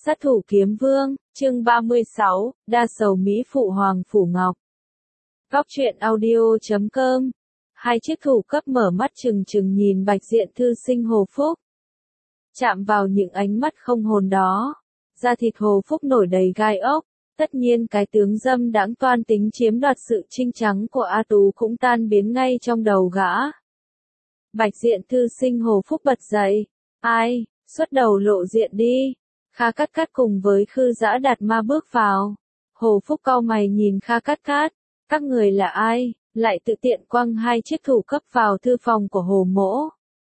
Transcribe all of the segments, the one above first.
Sát thủ kiếm vương, chương 36, đa sầu Mỹ phụ Hoàng Phủ Ngọc. Góc truyện audio.com. Hai chiếc thủ cấp mở mắt trừng trừng nhìn Bạch Diện thư sinh Hồ Phúc. Chạm vào những ánh mắt không hồn đó, da thịt Hồ Phúc nổi đầy gai ốc. Tất nhiên cái tướng dâm đãng toan tính chiếm đoạt sự trinh trắng của A Tú cũng tan biến ngay trong đầu gã. Bạch Diện thư sinh Hồ Phúc bật dậy. Ai, xuất đầu lộ diện đi. Kha Cát Cát cùng với Khư Dã Đạt Ma bước vào. Hồ Phúc cau mày nhìn Kha Cát Cát. Các người là ai, lại tự tiện quăng hai chiếc thủ cấp vào thư phòng của Hồ Mỗ.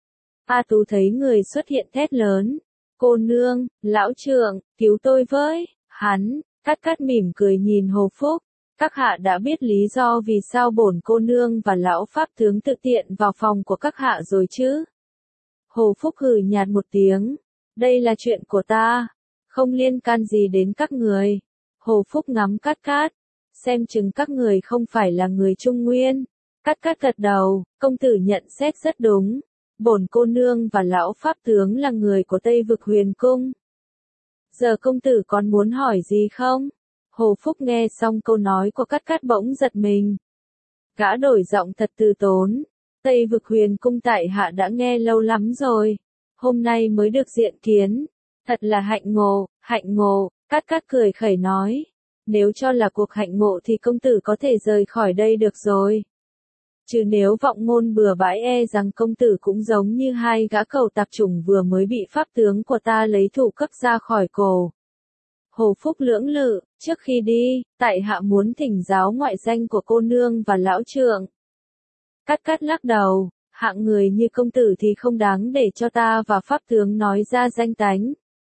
A Tú thấy người xuất hiện thét lớn. Cô nương, lão trượng, cứu tôi với, hắn. Cát Cát mỉm cười nhìn Hồ Phúc. Các hạ đã biết lý do vì sao bổn cô nương và lão pháp tướng tự tiện vào phòng của các hạ rồi chứ? Hồ Phúc hừ nhạt một tiếng. Đây là chuyện của ta, không liên can gì đến các người. Hồ Phúc ngắm Cát Cát, xem chừng các người không phải là người Trung Nguyên. Cát Cát gật đầu, công tử nhận xét rất đúng. Bổn cô nương và lão pháp tướng là người của Tây Vực Huyền Cung. Giờ công tử còn muốn hỏi gì không? Hồ Phúc nghe xong câu nói của Cát Cát bỗng giật mình. Gã đổi giọng thật từ tốn. Tây Vực Huyền Cung tại hạ đã nghe lâu lắm rồi. Hôm nay mới được diện kiến. Thật là hạnh ngộ, Cát Cát cười khẩy nói. Nếu cho là cuộc hạnh ngộ thì công tử có thể rời khỏi đây được rồi. Chứ nếu vọng ngôn bừa bãi e rằng công tử cũng giống như hai gã cầu tạp chủng vừa mới bị pháp tướng của ta lấy thủ cấp ra khỏi cổ. Hồ Phúc lưỡng lự, trước khi đi, tại hạ muốn thỉnh giáo ngoại danh của cô nương và lão trượng. Cát Cát lắc đầu, hạng người như công tử thì không đáng để cho ta và pháp tướng nói ra danh tánh.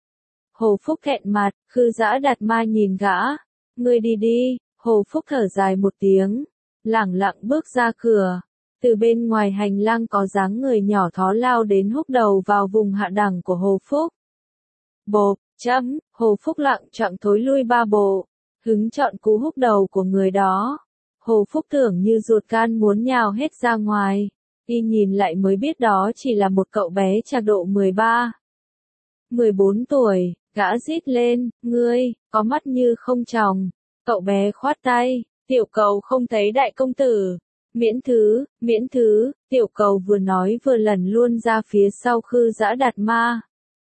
Hồ Phúc thẹn mặt, Khư Dã Đạt Ma nhìn gã. Ngươi đi đi. Hồ Phúc thở dài một tiếng, lẳng lặng bước ra cửa. Từ bên ngoài hành lang có dáng người nhỏ thó lao đến húc đầu vào vùng hạ đẳng của Hồ Phúc. Bộp, Hồ Phúc lặng chậm thối lui ba bộ, hứng chọn cú húc đầu của người đó. Hồ Phúc tưởng như ruột gan muốn nhào hết ra ngoài. Y nhìn lại mới biết đó chỉ là một cậu bé trạc độ 14 tuổi, gã rít lên, ngươi, có mắt như không tròng. Cậu bé khoát tay, tiểu cầu không thấy đại công tử. Miễn thứ, tiểu cầu vừa nói vừa lần luôn ra phía sau Khư Dã Đạt Ma.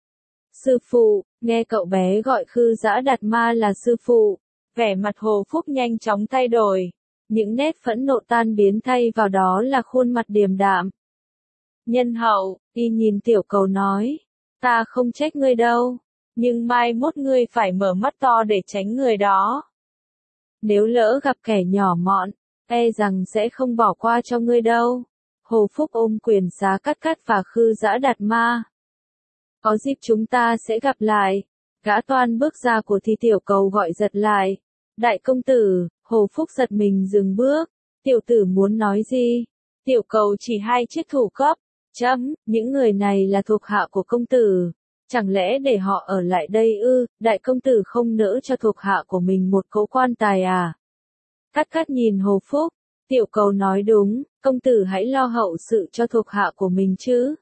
Sư phụ, nghe cậu bé gọi Khư Dã Đạt Ma là sư phụ. Vẻ mặt Hồ Phúc nhanh chóng thay đổi. Những nét phẫn nộ tan biến thay vào đó là khuôn mặt điềm đạm. Nhân hậu, y nhìn tiểu cầu nói. Ta không trách ngươi đâu. Nhưng mai mốt ngươi phải mở mắt to để tránh người đó. Nếu lỡ gặp kẻ nhỏ mọn, e rằng sẽ không bỏ qua cho ngươi đâu. Hồ Phúc ôm quyền giá Cát Cát và Khư Dã Đạt Ma. Có dịp chúng ta sẽ gặp lại. Gã toan bước ra của thì tiểu cầu gọi giật lại. Đại công tử. Hồ Phúc giật mình dừng bước. Tiểu tử muốn nói gì? Tiểu cầu chỉ hai chiếc thủ cấp. Những người này là thuộc hạ của công tử. Chẳng lẽ để họ ở lại đây ư? Đại công tử không nỡ cho thuộc hạ của mình một cỗ quan tài à? Cát Cát nhìn Hồ Phúc. Tiểu cầu nói đúng, công tử hãy lo hậu sự cho thuộc hạ của mình chứ.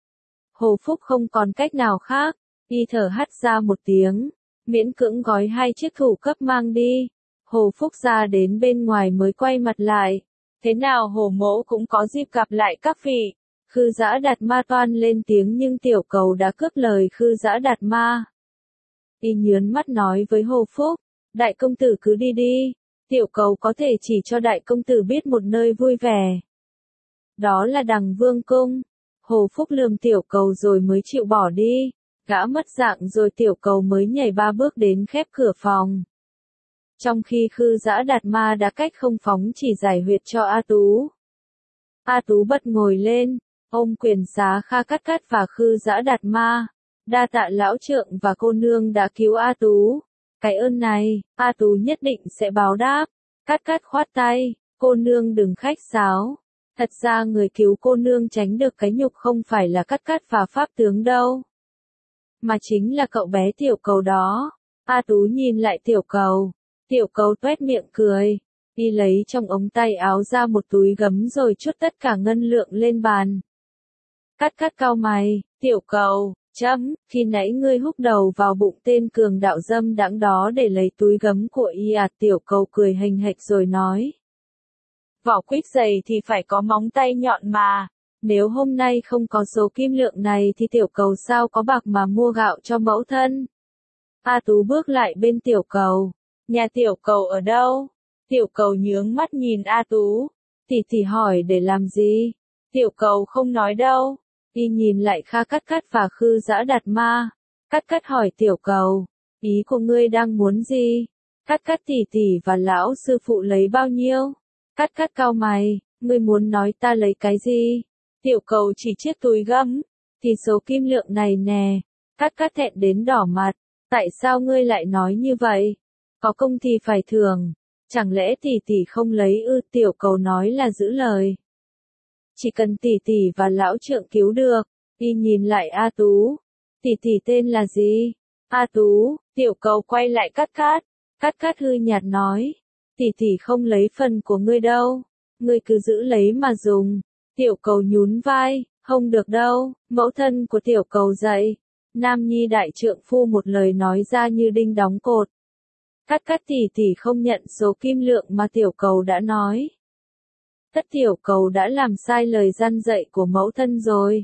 Hồ Phúc không còn cách nào khác. Y thở hắt ra một tiếng. Miễn cưỡng gói hai chiếc thủ cấp mang đi. Hồ Phúc ra đến bên ngoài mới quay mặt lại. Thế nào Hồ Mỗ cũng có dịp gặp lại các vị. Khư Dã Đạt Ma toan lên tiếng nhưng tiểu cầu đã cướp lời Khư Dã Đạt Ma. Y nhớn mắt nói với Hồ Phúc. Đại công tử cứ đi đi. Tiểu cầu có thể chỉ cho đại công tử biết một nơi vui vẻ. Đó là Đằng Vương Cung. Hồ Phúc lườm tiểu cầu rồi mới chịu bỏ đi. Gã mất dạng rồi tiểu cầu mới nhảy 3 bước đến khép cửa phòng. Trong khi Khư Dã Đạt Ma đã cách không phóng chỉ giải huyệt cho A Tú. A Tú bật ngồi lên, ôm quyền xá Kha Cát Cát và Khư Dã Đạt Ma. Đa tạ lão trượng và cô nương đã cứu A Tú. Cái ơn này, A Tú nhất định sẽ báo đáp. Cát Cát khoát tay, cô nương đừng khách sáo. Thật ra người cứu cô nương tránh được cái nhục không phải là Cát Cát và pháp tướng đâu. Mà chính là cậu bé tiểu cầu đó. A Tú nhìn lại tiểu cầu. Tiểu cầu toét miệng cười. Y lấy trong ống tay áo ra một túi gấm rồi trút tất cả ngân lượng lên bàn. Cát Cát cau mày. Tiểu cầu, Khi nãy ngươi húc đầu vào bụng tên cường đạo dâm đãng đó để lấy túi gấm của y à, tiểu cầu cười hình hạch rồi nói. Vỏ quýt dày thì phải có móng tay nhọn mà. Nếu hôm nay không có số kim lượng này thì tiểu cầu sao có bạc mà mua gạo cho mẫu thân. A Tú bước lại bên tiểu cầu. Nhà tiểu cầu ở đâu? Tiểu cầu nhướng mắt nhìn A Tú. Tỷ hỏi để làm gì? Tiểu cầu không nói đâu. Y nhìn lại Kha Cắt Cắt và Khư Dã Đạt Ma. Cắt Cắt hỏi tiểu cầu. Ý của ngươi đang muốn gì? Cắt Cắt tỷ và lão sư phụ lấy bao nhiêu? Cắt Cắt cau mày. Ngươi muốn nói ta lấy cái gì? Tiểu cầu chỉ chiếc túi gấm. Thì số kim lượng này nè. Cắt Cắt thẹn đến đỏ mặt. Tại sao ngươi lại nói như vậy? Có công thì phải thưởng. Chẳng lẽ tỷ không lấy ư? Tiểu cầu nói là giữ lời. Chỉ cần tỷ và lão trượng cứu được. Y nhìn lại A Tú. Tỷ tên là gì? A Tú. Tiểu cầu quay lại Cắt Cắt. Cắt Cắt hư nhạt nói. Tỷ không lấy phần của ngươi đâu. Ngươi cứ giữ lấy mà dùng. Tiểu cầu nhún vai. Không được đâu. Mẫu thân của tiểu cầu dậy. Nam nhi đại trượng phu một lời nói ra như đinh đóng cột. Cắt Cắt tỷ không nhận số kim lượng mà tiểu cầu đã nói. Tất tiểu cầu đã làm sai lời răn dạy của mẫu thân rồi.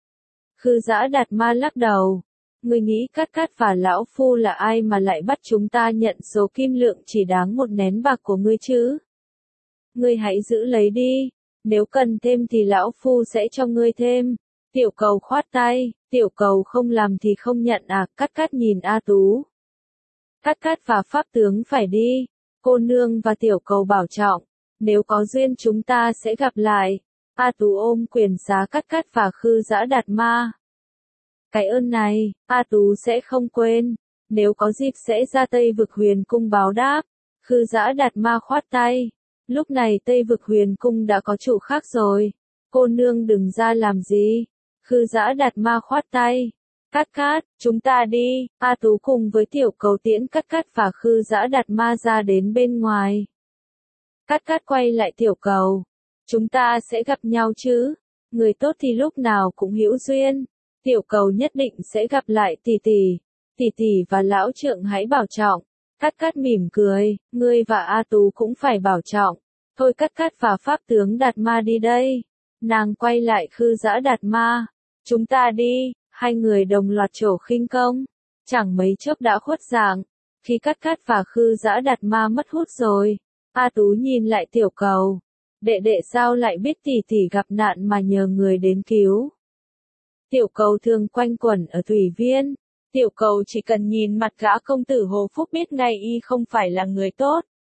Khư Dã Đạt Ma lắc đầu. Ngươi nghĩ Cắt Cắt và lão phu là ai mà lại bắt chúng ta nhận số kim lượng chỉ đáng một nén bạc của ngươi chứ? Ngươi hãy giữ lấy đi. Nếu cần thêm thì lão phu sẽ cho ngươi thêm. Tiểu cầu khoát tay. Tiểu cầu không làm thì không nhận à? Cắt Cắt nhìn A Tú. Cắt Cắt và pháp tướng phải đi. Cô nương và tiểu cầu bảo trọng. Nếu có duyên chúng ta sẽ gặp lại. A Tú ôm quyền xá Cắt Cắt và Khư Dã Đạt Ma. Cái ơn này, A Tú sẽ không quên. Nếu có dịp sẽ ra Tây Vực Huyền Cung báo đáp. Khư Dã Đạt Ma khoát tay. Lúc này Tây Vực Huyền Cung đã có chủ khác rồi. Cô nương đừng ra làm gì. Khư Dã Đạt Ma khoát tay. Cắt Cắt, chúng ta đi. A Tú cùng với tiểu cầu tiễn Cắt Cắt và Khư Dã Đạt Ma ra đến bên ngoài. Cắt Cắt quay lại tiểu cầu. Chúng ta sẽ gặp nhau chứ? Người tốt thì lúc nào cũng hữu duyên. Tiểu cầu nhất định sẽ gặp lại tỷ và lão trượng hãy bảo trọng. Cắt Cắt mỉm cười, ngươi và A Tú cũng phải bảo trọng. Thôi Cắt Cắt và pháp tướng Đạt Ma đi đây. Nàng quay lại Khư Dã Đạt Ma. Chúng ta đi. Hai người đồng loạt trổ khinh công. Chẳng mấy chốc đã khuất dạng. Khi Cắt Cắt và Khư Dã Đạt Ma mất hút rồi. A Tú nhìn lại tiểu cầu. Đệ sao lại biết tỷ gặp nạn mà nhờ người đến cứu. Tiểu cầu thường quanh quẩn ở Thủy Viên. Tiểu cầu chỉ cần nhìn mặt gã công tử Hồ Phúc biết ngay y không phải là người tốt.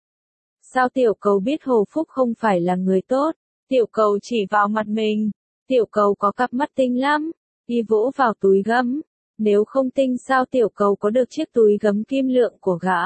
Sao tiểu cầu biết Hồ Phúc không phải là người tốt? Tiểu cầu chỉ vào mặt mình. Tiểu cầu có cặp mắt tinh lắm. Y vỗ vào túi gấm. Nếu không tinh sao tiểu cầu có được chiếc túi gấm kim lượng của gã?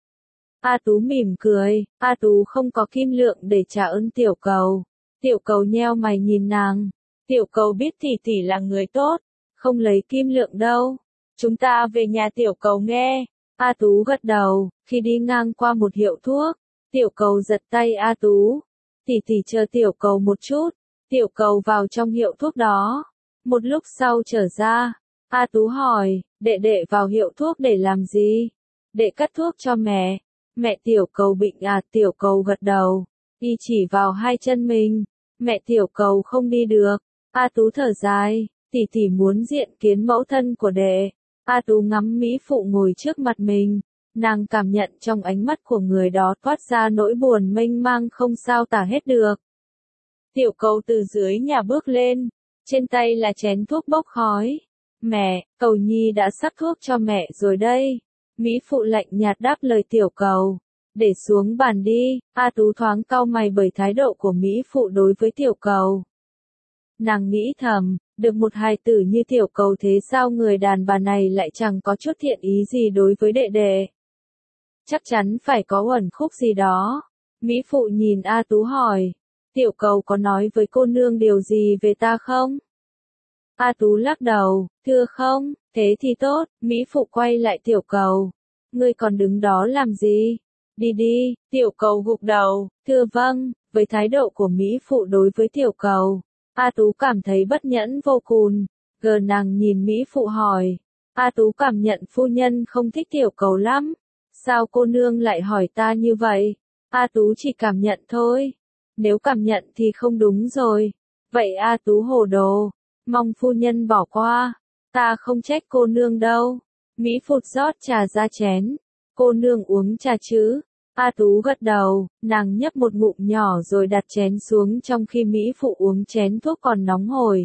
A Tú mỉm cười. A Tú không có kim lượng để trả ơn tiểu cầu. Tiểu cầu nheo mày nhìn nàng. Tiểu cầu biết tỷ là người tốt. Không lấy kim lượng đâu. Chúng ta về nhà tiểu cầu nghe. A Tú gật đầu. Khi đi ngang qua một hiệu thuốc. Tiểu cầu giật tay A Tú. Tỷ chờ tiểu cầu một chút. Tiểu cầu vào trong hiệu thuốc đó. Một lúc sau trở ra. A Tú hỏi. Đệ vào hiệu thuốc để làm gì? Đệ cắt thuốc cho mẹ. Mẹ tiểu cầu bệnh à? Tiểu cầu gật đầu. Y chỉ vào hai chân mình. Mẹ tiểu cầu không đi được. A Tú thở dài. Tỷ muốn diện kiến mẫu thân của đệ. A Tú ngắm mỹ phụ ngồi trước mặt mình. Nàng cảm nhận trong ánh mắt của người đó toát ra nỗi buồn mênh mang không sao tả hết được. Tiểu cầu từ dưới nhà bước lên. Trên tay là chén thuốc bốc khói. Mẹ, cầu nhi đã sắp thuốc cho mẹ rồi đây. Mỹ phụ lạnh nhạt đáp lời tiểu cầu. Để xuống bàn đi. A Tú thoáng cau mày bởi thái độ của Mỹ phụ đối với tiểu cầu. Nàng nghĩ thầm, được một hài tử như tiểu cầu thế sao người đàn bà này lại chẳng có chút thiện ý gì đối với đệ. Chắc chắn phải có uẩn khúc gì đó. Mỹ phụ nhìn A Tú hỏi. Tiểu cầu có nói với cô nương điều gì về ta không? A Tú lắc đầu, thưa không, thế thì tốt. Mỹ phụ quay lại tiểu cầu. Ngươi còn đứng đó làm gì? Đi, tiểu cầu gục đầu, thưa vâng. Với thái độ của Mỹ phụ đối với tiểu cầu, A Tú cảm thấy bất nhẫn vô cùng. Nàng nhìn Mỹ Phụ hỏi. A Tú cảm nhận phu nhân không thích tiểu cầu lắm. Sao cô nương lại hỏi ta như vậy? A Tú chỉ cảm nhận thôi. Nếu cảm nhận thì không đúng rồi. Vậy A Tú hồ đồ. Mong phu nhân bỏ qua. Ta không trách cô nương đâu. Mỹ Phụ rót trà ra chén. Cô nương uống trà chứ? A Tú gật đầu, nàng nhấp một ngụm nhỏ rồi đặt chén xuống trong khi Mỹ Phụ uống chén thuốc còn nóng hổi.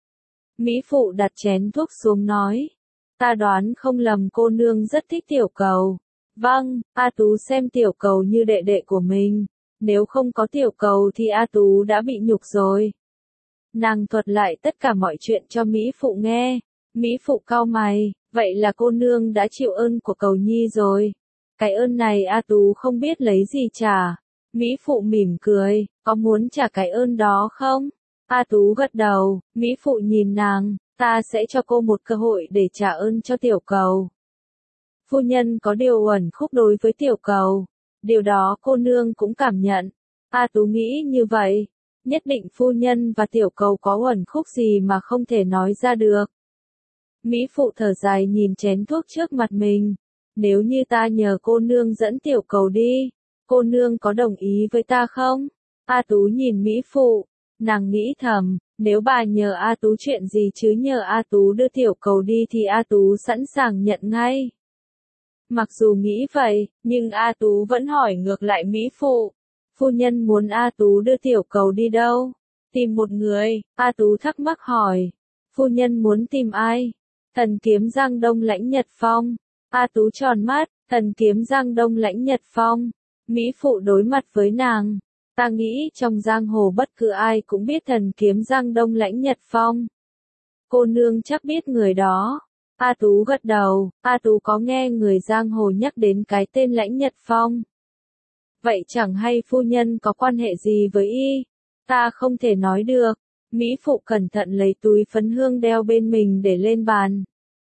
Mỹ Phụ đặt chén thuốc xuống nói. Ta đoán không lầm cô nương rất thích tiểu cầu. Vâng, A Tú xem tiểu cầu như đệ đệ của mình. Nếu không có tiểu cầu thì A Tú đã bị nhục rồi. Nàng thuật lại tất cả mọi chuyện cho Mỹ Phụ nghe. Mỹ Phụ cau mày, vậy là cô nương đã chịu ơn của cầu nhi rồi. Cái ơn này A Tú không biết lấy gì trả. Mỹ Phụ mỉm cười, có muốn trả cái ơn đó không? A Tú gật đầu, Mỹ Phụ nhìn nàng, ta sẽ cho cô một cơ hội để trả ơn cho tiểu cầu. Phu nhân có điều uẩn khúc đối với tiểu cầu. Điều đó cô nương cũng cảm nhận. A Tú nghĩ như vậy. Nhất định phu nhân và tiểu cầu có uẩn khúc gì mà không thể nói ra được. Mỹ Phụ thở dài nhìn chén thuốc trước mặt mình. Nếu như ta nhờ cô nương dẫn tiểu cầu đi, cô nương có đồng ý với ta không? A Tú nhìn Mỹ Phụ, nàng nghĩ thầm, nếu bà nhờ A Tú chuyện gì chứ nhờ A Tú đưa tiểu cầu đi thì A Tú sẵn sàng nhận ngay. Mặc dù nghĩ vậy, nhưng A Tú vẫn hỏi ngược lại Mỹ Phụ. Phu nhân muốn A Tú đưa tiểu cầu đi đâu? Tìm một người, A Tú thắc mắc hỏi. Phu nhân muốn tìm ai? Thần kiếm Giang Đông Lãnh Nhật Phong. A Tú tròn mắt, thần kiếm Giang Đông Lãnh Nhật Phong. Mỹ Phụ đối mặt với nàng. Ta nghĩ trong giang hồ bất cứ ai cũng biết thần kiếm Giang Đông Lãnh Nhật Phong. Cô nương chắc biết người đó. A Tú gật đầu, A Tú có nghe người giang hồ nhắc đến cái tên Lãnh Nhật Phong. Vậy chẳng hay phu nhân có quan hệ gì với y? Ta không thể nói được. Mỹ Phụ cẩn thận lấy túi phấn hương đeo bên mình để lên bàn.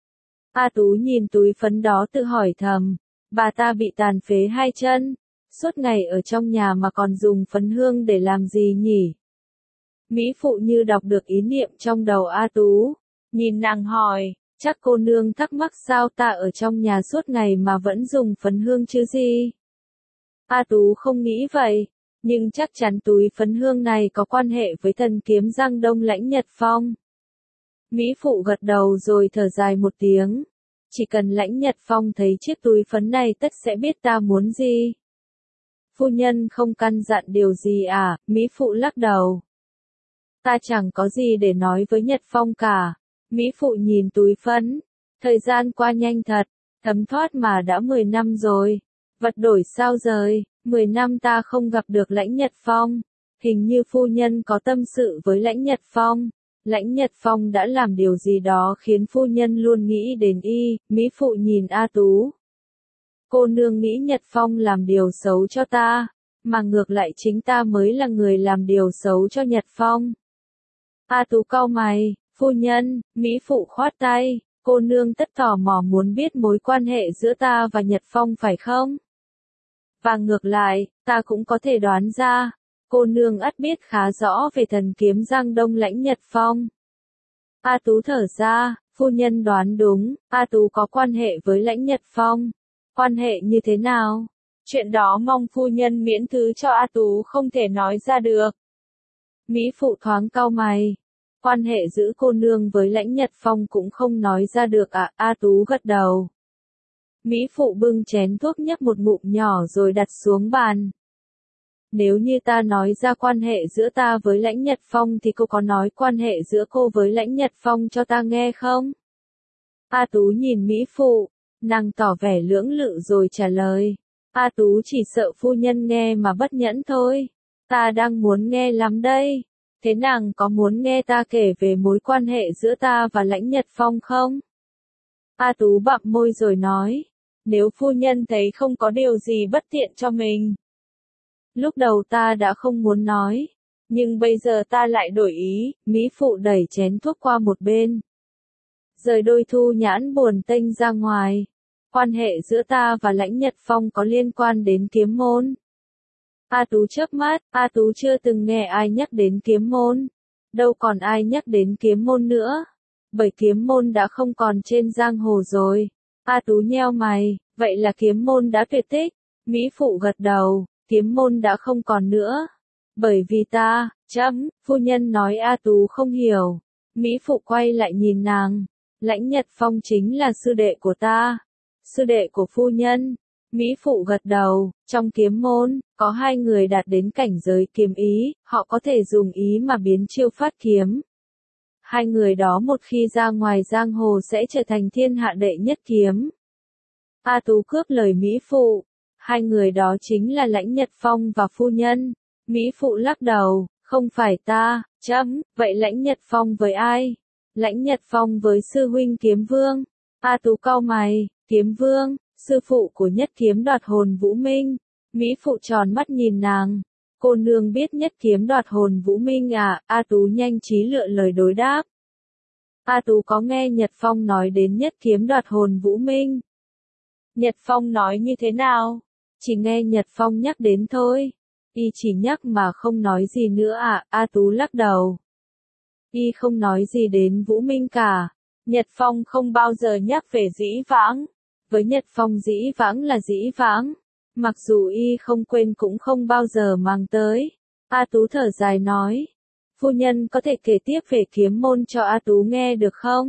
A Tú nhìn túi phấn đó tự hỏi thầm, bà ta bị tàn phế hai chân, suốt ngày ở trong nhà mà còn dùng phấn hương để làm gì nhỉ? Mỹ Phụ như đọc được ý niệm trong đầu A Tú, nhìn nàng hỏi, chắc cô nương thắc mắc sao ta ở trong nhà suốt ngày mà vẫn dùng phấn hương chứ gì? A Tú không nghĩ vậy, nhưng chắc chắn túi phấn hương này có quan hệ với thần kiếm Giang Đông Lãnh Nhật Phong. Mỹ Phụ gật đầu rồi thở dài một tiếng. Chỉ cần Lãnh Nhật Phong thấy chiếc túi phấn này tất sẽ biết ta muốn gì. Phu nhân không căn dặn điều gì à? Mỹ Phụ lắc đầu. Ta chẳng có gì để nói với Nhật Phong cả. Mỹ Phụ nhìn túi phấn. Thời gian qua nhanh thật, thấm thoát mà đã 10 năm rồi. Vật đổi sao rời, 10 năm ta không gặp được Lãnh Nhật Phong. Hình như phu nhân có tâm sự với Lãnh Nhật Phong. Lãnh Nhật Phong đã làm điều gì đó khiến phu nhân luôn nghĩ đến y. Mỹ Phụ nhìn A Tú. Cô nương nghĩ Nhật Phong làm điều xấu cho ta, mà ngược lại chính ta mới là người làm điều xấu cho Nhật Phong. A Tú cau mày, phu nhân, Mỹ Phụ khoát tay, cô nương tất tò mò muốn biết mối quan hệ giữa ta và Nhật Phong phải không? Và ngược lại, ta cũng có thể đoán ra. Cô nương ắt biết khá rõ về thần kiếm Giang Đông Lãnh Nhật Phong. A Tú thở ra, phu nhân đoán đúng, A Tú có quan hệ với Lãnh Nhật Phong. Quan hệ như thế nào? Chuyện đó mong phu nhân miễn thứ cho A Tú không thể nói ra được. Mỹ Phụ thoáng cau mày. Quan hệ giữa cô nương với Lãnh Nhật Phong cũng không nói ra được à? A Tú gật đầu. Mỹ Phụ bưng chén thuốc nhấp một ngụm nhỏ rồi đặt xuống bàn. Nếu như ta nói ra quan hệ giữa ta với Lãnh Nhật Phong thì cô có nói quan hệ giữa cô với Lãnh Nhật Phong cho ta nghe không? A Tú nhìn Mỹ Phụ, nàng tỏ vẻ lưỡng lự rồi trả lời. A Tú chỉ sợ phu nhân nghe mà bất nhẫn thôi. Ta đang muốn nghe lắm đây. Thế nàng có muốn nghe ta kể về mối quan hệ giữa ta và Lãnh Nhật Phong không? A Tú bặm môi rồi nói. Nếu phu nhân thấy không có điều gì bất tiện cho mình. Lúc đầu ta đã không muốn nói, nhưng bây giờ ta lại đổi ý. Mỹ Phụ đẩy chén thuốc qua một bên. Rời đôi thu nhãn buồn tênh ra ngoài. Quan hệ giữa ta và Lãnh Nhật Phong có liên quan đến kiếm môn. A Tú chớp mắt, A Tú chưa từng nghe ai nhắc đến kiếm môn. Đâu còn ai nhắc đến kiếm môn nữa. bởi kiếm môn đã không còn trên giang hồ rồi. A Tú nheo mày, vậy là kiếm môn đã tuyệt tích. Mỹ Phụ gật đầu, kiếm môn đã không còn nữa. Bởi vì ta, phu nhân nói. A Tú không hiểu. Mỹ Phụ quay lại nhìn nàng. Lãnh Nhật Phong chính là sư đệ của ta. Sư đệ của phu nhân. Mỹ Phụ gật đầu, trong kiếm môn, có 2 người đạt đến cảnh giới kiếm ý, họ có thể dùng ý mà biến chiêu phát kiếm. 2 người đó một khi ra ngoài giang hồ sẽ trở thành thiên hạ đệ nhất kiếm. A Tú cướp lời Mỹ Phụ. 2 người đó chính là Lãnh Nhật Phong và phu nhân. Mỹ Phụ lắc đầu, không phải ta, vậy Lãnh Nhật Phong với ai? Lãnh Nhật Phong với sư huynh Kiếm Vương. A Tú cau mày, Kiếm Vương, sư phụ của Nhất Kiếm Đoạt Hồn Vũ Minh. Mỹ Phụ tròn mắt nhìn nàng. Cô nương biết Nhất Kiếm Đoạt Hồn Vũ Minh à? A Tú nhanh trí lựa lời đối đáp. A Tú có nghe Nhật Phong nói đến Nhất Kiếm Đoạt Hồn Vũ Minh. Nhật Phong nói như thế nào? Chỉ nghe Nhật Phong nhắc đến thôi. Y chỉ nhắc mà không nói gì nữa à? A Tú lắc đầu. Y không nói gì đến Vũ Minh cả. Nhật Phong không bao giờ nhắc về Dĩ Vãng. Với Nhật Phong Dĩ Vãng là Dĩ Vãng. Mặc dù Y không quên cũng không bao giờ mang tới. A Tú thở dài nói. Phu nhân có thể kể tiếp về kiếm môn cho A Tú nghe được không?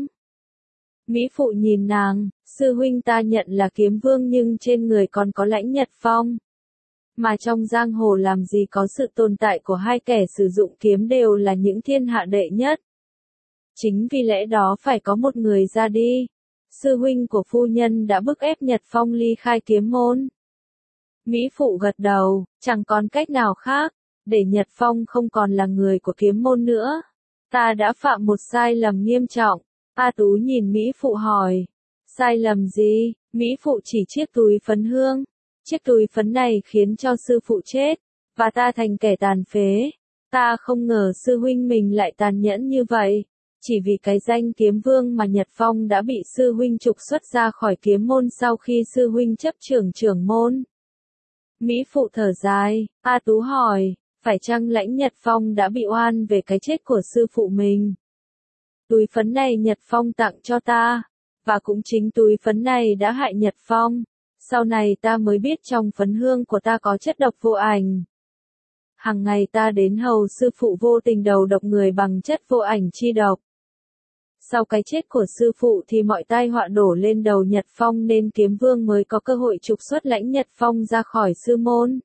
Mỹ Phụ nhìn nàng, sư huynh ta nhận là kiếm vương nhưng trên người còn có Lãnh Nhật Phong. Mà trong giang hồ làm gì có sự tồn tại của 2 kẻ sử dụng kiếm đều là những thiên hạ đệ nhất. Chính vì lẽ đó phải có một người ra đi. Sư huynh của phu nhân đã bức ép Nhật Phong ly khai kiếm môn. Mỹ Phụ gật đầu, chẳng còn cách nào khác, để Nhật Phong không còn là người của kiếm môn nữa. Ta đã phạm một sai lầm nghiêm trọng. A Tú nhìn Mỹ Phụ hỏi. Sai lầm gì? Mỹ Phụ chỉ chiếc túi phấn hương. Chiếc túi phấn này khiến cho sư phụ chết, và ta thành kẻ tàn phế. Ta không ngờ sư huynh mình lại tàn nhẫn như vậy. Chỉ vì cái danh kiếm vương mà Nhật Phong đã bị sư huynh trục xuất ra khỏi kiếm môn sau khi sư huynh chấp trưởng môn. Mỹ Phụ thở dài. A Tú hỏi, phải chăng Lãnh Nhật Phong đã bị oan về cái chết của sư phụ mình? Túi phấn này Nhật Phong tặng cho ta, và cũng chính túi phấn này đã hại Nhật Phong. Sau này ta mới biết trong phấn hương của ta có chất độc vô ảnh. Hằng ngày ta đến hầu sư phụ vô tình đầu độc người bằng chất vô ảnh chi độc. Sau cái chết của sư phụ thì mọi tai họa đổ lên đầu Nhật Phong nên kiếm vương mới có cơ hội trục xuất Lãnh Nhật Phong ra khỏi sư môn.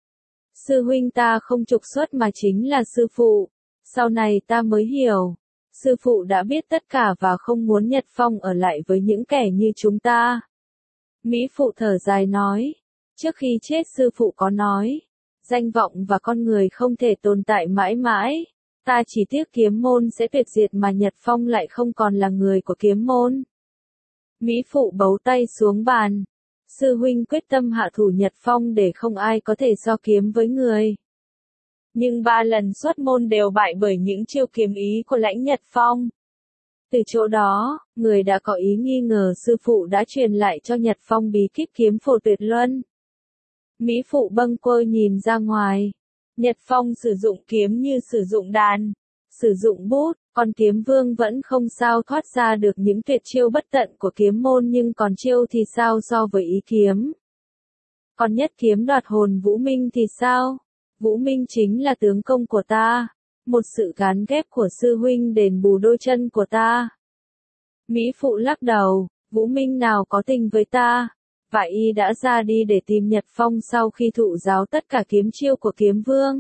Sư huynh ta không trục xuất mà chính là sư phụ. Sau này ta mới hiểu. Sư phụ đã biết tất cả và không muốn Nhật Phong ở lại với những kẻ như chúng ta. Mỹ Phụ thở dài nói. Trước khi chết sư phụ có nói. Danh vọng và con người không thể tồn tại mãi mãi. Ta chỉ tiếc kiếm môn sẽ tuyệt diệt mà Nhật Phong lại không còn là người của kiếm môn. Mỹ Phụ bấu tay xuống bàn. Sư huynh quyết tâm hạ thủ Nhật Phong để không ai có thể so kiếm với người. Nhưng 3 lần xuất môn đều bại bởi những chiêu kiếm ý của Lãnh Nhật Phong. Từ chỗ đó, người đã có ý nghi ngờ sư phụ đã truyền lại cho Nhật Phong bí kíp kiếm phổ tuyệt luân. Mỹ Phụ bâng quơ nhìn ra ngoài. Nhật Phong sử dụng kiếm như sử dụng đàn, sử dụng bút, còn kiếm vương vẫn không sao thoát ra được những tuyệt chiêu bất tận của kiếm môn nhưng còn chiêu thì sao so với ý kiếm. Còn Nhất Kiếm Đoạt Hồn Vũ Minh thì sao? Vũ Minh chính là tướng công của ta, một sự gán ghép của sư huynh đền bù đôi chân của ta. Mỹ Phụ lắc đầu, Vũ Minh nào có tình với ta, và y đã ra đi để tìm Nhật Phong sau khi thụ giáo tất cả kiếm chiêu của kiếm vương.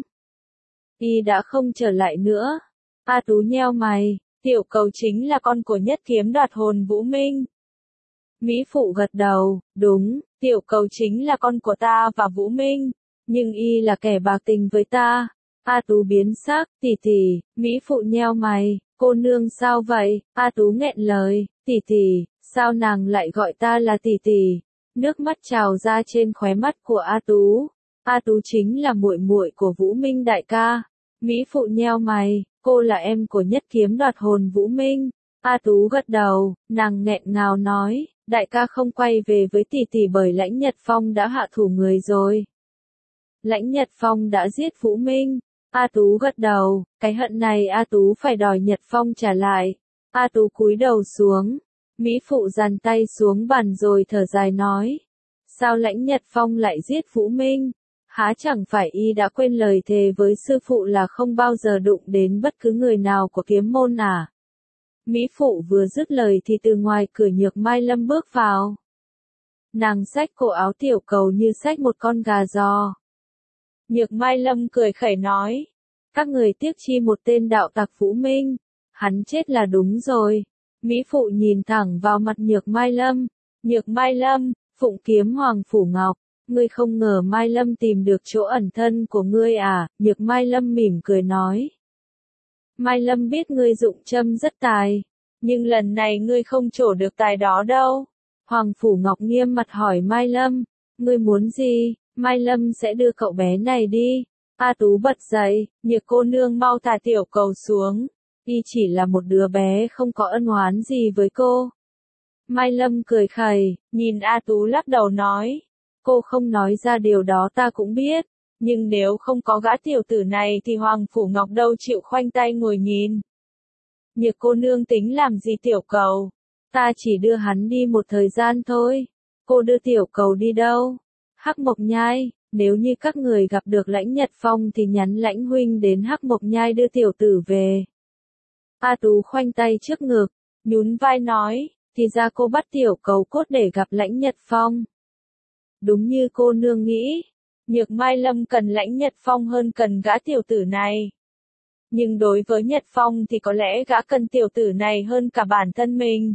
Y đã không trở lại nữa. A Tú nheo mày, Tiểu Cầu chính là con của Nhất Kiếm Đoạt Hồn Vũ Minh. Mỹ Phụ gật đầu, đúng, Tiểu Cầu chính là con của ta và Vũ Minh, nhưng y là kẻ bạc tình với ta. A Tú biến sắc, tỷ tỷ. Mỹ Phụ nheo mày, cô nương sao vậy? A Tú nghẹn lời, tỷ tỷ, sao nàng lại gọi ta là tỷ tỷ? Nước mắt trào ra trên khóe mắt của A Tú. A Tú chính là muội muội của Vũ Minh đại ca. Mỹ Phụ nheo mày, cô là em của Nhất Kiếm Đoạt Hồn Vũ Minh. A Tú gật đầu, nàng nghẹn ngào nói, đại ca không quay về với tỷ tỷ bởi Lãnh Nhật Phong đã hạ thủ người rồi. Lãnh Nhật Phong đã giết Vũ Minh. A Tú gật đầu, cái hận này A Tú phải đòi Nhật Phong trả lại. A Tú cúi đầu xuống. Mỹ Phụ dàn tay xuống bàn rồi thở dài nói. Sao Lãnh Nhật Phong lại giết Vũ Minh? Há chẳng phải y đã quên lời thề với sư phụ là không bao giờ đụng đến bất cứ người nào của kiếm môn à? Mỹ Phụ vừa dứt lời thì từ ngoài cửa Nhược Mai Lâm bước vào. Nàng xách cổ áo Tiểu Cầu như xách một con gà giò. Nhược Mai Lâm cười khẩy nói. Các người tiếc chi một tên đạo tặc Vũ Minh. Hắn chết là đúng rồi. Mỹ Phụ nhìn thẳng vào mặt Nhược Mai Lâm. Nhược Mai Lâm, Phụng Kiếm Hoàng Phủ Ngọc. Ngươi không ngờ Mai Lâm tìm được chỗ ẩn thân của ngươi à? Nhược Mai Lâm mỉm cười nói. Mai Lâm biết ngươi dụng châm rất tài. Nhưng lần này ngươi không trổ được tài đó đâu. Hoàng Phủ Ngọc nghiêm mặt hỏi Mai Lâm. Ngươi muốn gì? Mai Lâm sẽ đưa cậu bé này đi. A Tú bật dậy. Nhược cô nương mau thả Tiểu Cầu xuống. Y chỉ là một đứa bé không có ân oán gì với cô. Mai Lâm cười khẩy, nhìn A Tú lắc đầu nói. Cô không nói ra điều đó ta cũng biết. Nhưng nếu không có gã tiểu tử này thì Hoàng Phủ Ngọc đâu chịu khoanh tay ngồi nhìn. Nhược cô nương tính làm gì Tiểu Cầu? Ta chỉ đưa hắn đi một thời gian thôi. Cô đưa Tiểu Cầu đi đâu? Hắc Mộc Nhai. Nếu như các người gặp được Lãnh Nhật Phong thì nhắn Lãnh huynh đến Hắc Mộc Nhai đưa tiểu tử về. A Tú khoanh tay trước ngực, nhún vai nói, thì ra cô bắt Tiểu Cầu cốt để gặp Lãnh Nhật Phong. Đúng như cô nương nghĩ, Nhược Mai Lâm cần Lãnh Nhật Phong hơn cần gã tiểu tử này. Nhưng đối với Nhật Phong thì có lẽ gã cần tiểu tử này hơn cả bản thân mình.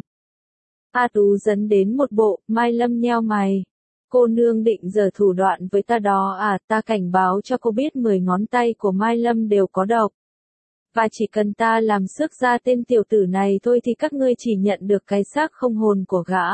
A Tú dẫn đến một bộ, Mai Lâm nheo mày. Cô nương định giở thủ đoạn với ta đó à? Ta cảnh báo cho cô biết 10 ngón tay của Mai Lâm đều có độc. Và chỉ cần ta làm xước ra tên tiểu tử này thôi thì các ngươi chỉ nhận được cái xác không hồn của gã.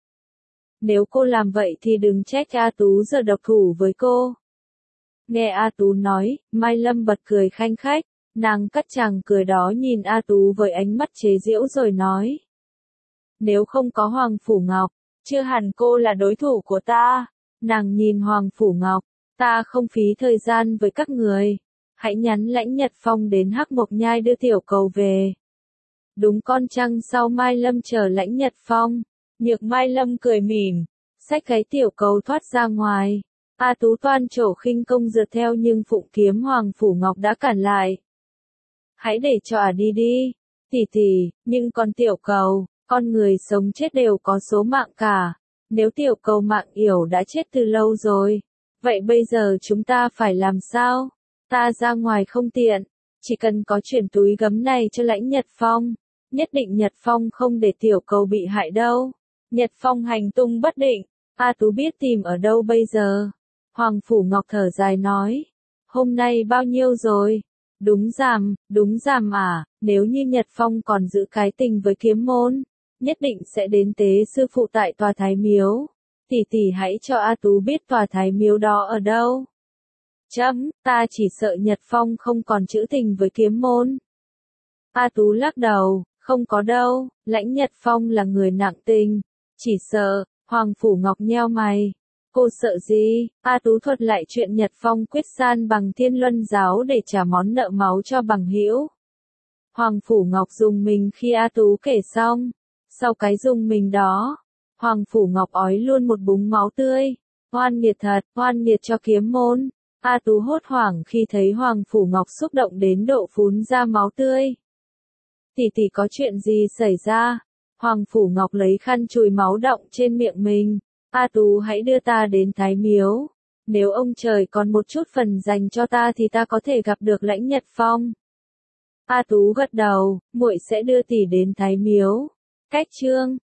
Nếu cô làm vậy thì đừng trách A Tú giờ độc thủ với cô. Nghe A Tú nói, Mai Lâm bật cười khanh khách, nàng cắt chàng cười đó nhìn A Tú với ánh mắt chế giễu rồi nói. Nếu không có Hoàng Phủ Ngọc, chưa hẳn cô là đối thủ của ta. Nàng nhìn Hoàng Phủ Ngọc, ta không phí thời gian với các người. Hãy nhắn Lãnh Nhật Phong đến Hắc Mộc Nhai đưa Tiểu Cầu về. Đúng con trăng sau Mai Lâm chờ Lãnh Nhật Phong. Nhược Mai Lâm cười mỉm, xách cái Tiểu Cầu thoát ra ngoài. A Tú toan trổ khinh công rượt theo nhưng Phụng Kiếm Hoàng Phủ Ngọc đã cản lại. Hãy để cho đi đi, tỷ tỷ, nhưng còn Tiểu Cầu, con người sống chết đều có số mạng cả. Nếu Tiểu Cầu mạng yểu đã chết từ lâu rồi, vậy bây giờ chúng ta phải làm sao? Ta ra ngoài không tiện, chỉ cần có chuyển túi gấm này cho Lãnh Nhật Phong, nhất định Nhật Phong không để Tiểu Cầu bị hại đâu. Nhật Phong hành tung bất định, A Tú biết tìm ở đâu bây giờ. Hoàng Phủ Ngọc thở dài nói, hôm nay bao nhiêu rồi? Đúng rằm à, nếu như Nhật Phong còn giữ cái tình với kiếm môn, nhất định sẽ đến tế sư phụ tại tòa Thái Miếu. Tỷ tỷ hãy cho A Tú biết tòa Thái Miếu đó ở đâu. Ta chỉ sợ Nhật Phong không còn trữ tình với kiếm môn. A Tú lắc đầu, không có đâu, Lãnh Nhật Phong là người nặng tình, chỉ sợ. Hoàng Phủ Ngọc nheo mày. Cô sợ gì? A Tú thuật lại chuyện Nhật Phong quyết san bằng Thiên Luân giáo để trả món nợ máu cho bằng hữu. Hoàng Phủ Ngọc rùng mình khi A Tú kể xong. Sau cái rùng mình đó, Hoàng Phủ Ngọc ói luôn một búng máu tươi. Oan nghiệt thật, oan nghiệt cho kiếm môn. A Tú hốt hoảng khi thấy Hoàng Phủ Ngọc xúc động đến độ phun ra máu tươi. Tỷ tỷ có chuyện gì xảy ra? Hoàng Phủ Ngọc lấy khăn chùi máu đọng trên miệng mình. A Tú hãy đưa ta đến Thái Miếu. Nếu ông trời còn một chút phần dành cho ta thì ta có thể gặp được Lãnh Nhật Phong. A Tú gật đầu, muội sẽ đưa tỷ đến Thái Miếu. Cách chương